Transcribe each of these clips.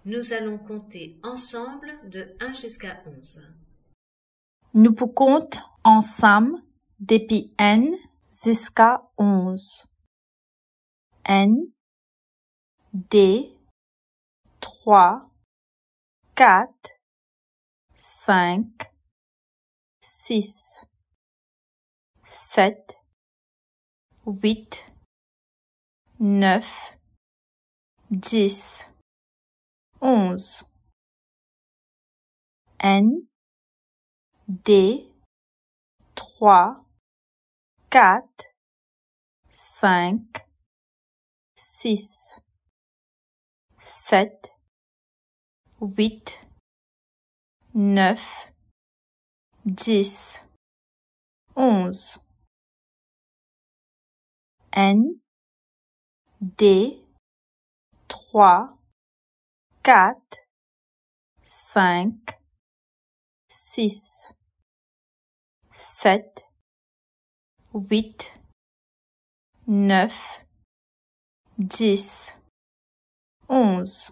Nous allons compter ensemble de 1 jusqu'à 11. Nous pouvons compter ensemble depuis N jusqu'à 11. N, D, 3, 4, 5, 6, 7, 8, 9, 10, 11. N, D, 3, 4, 5, 6, 7, 8, 9, 10, 11. N, D, 3, 4, 5, 6, 7, 8, 9, 10, 11.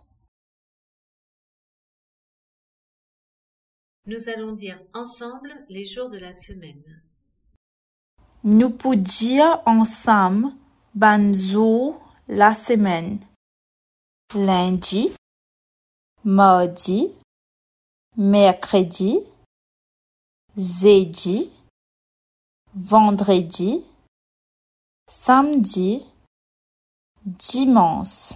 Nous allons dire ensemble les jours de la semaine. Nous pouvons dire ensemble ban jour la semaine. Lundi, mardi, mercredi, jeudi, vendredi, samedi, dimanche.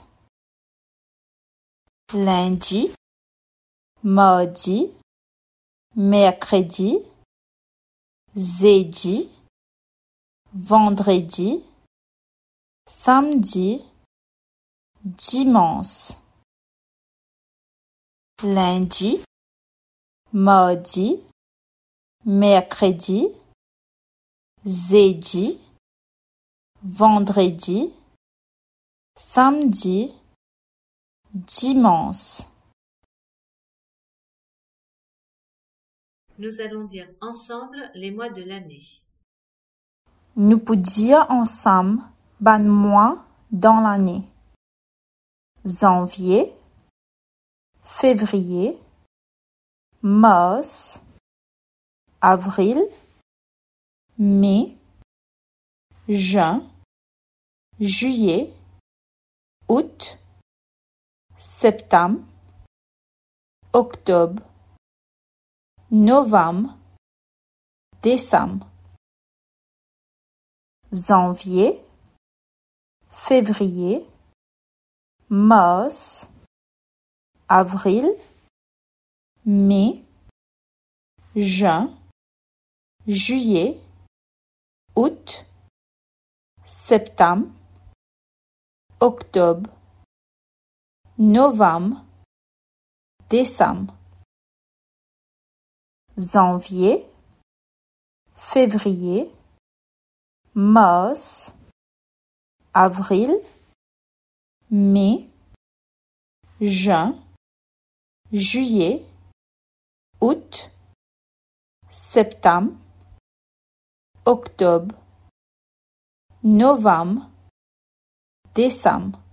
Lundi, mardi, mercredi, jeudi, vendredi, samedi, dimanche. Lundi, mardi, mercredi, jeudi, vendredi, samedi, dimanche. Nous allons dire ensemble les mois de l'année. Nous pouvons dire ensemble ban mois dans l'année. Janvier, février, mars, avril, mai, juin, juillet, août, septembre, octobre, novembre, décembre. Janvier, février, mars, avril, mai, juin, juillet, août, septembre, octobre, novembre, décembre. Janvier, février, mars, avril, mai, juin, juillet, août, septembre, octobre, novembre, décembre.